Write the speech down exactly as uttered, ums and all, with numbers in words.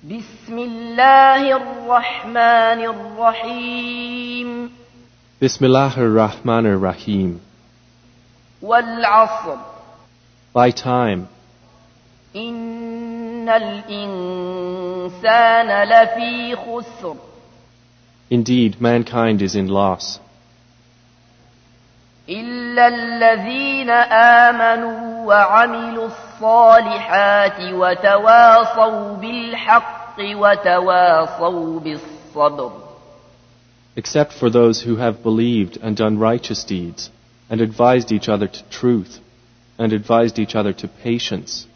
بسم الله الرحمن الرحيم Bismillahir Rahmanir Rahim. والعصر By time, إن الإنسان لفي خسر indeed mankind is in loss, إلا الذين آمنوا وعملوا الصالحات وتواصوا بالحق وتواصوا بالصبر. except for those who have believed and done righteous deeds, and advised each other to truth, and advised each other to patience.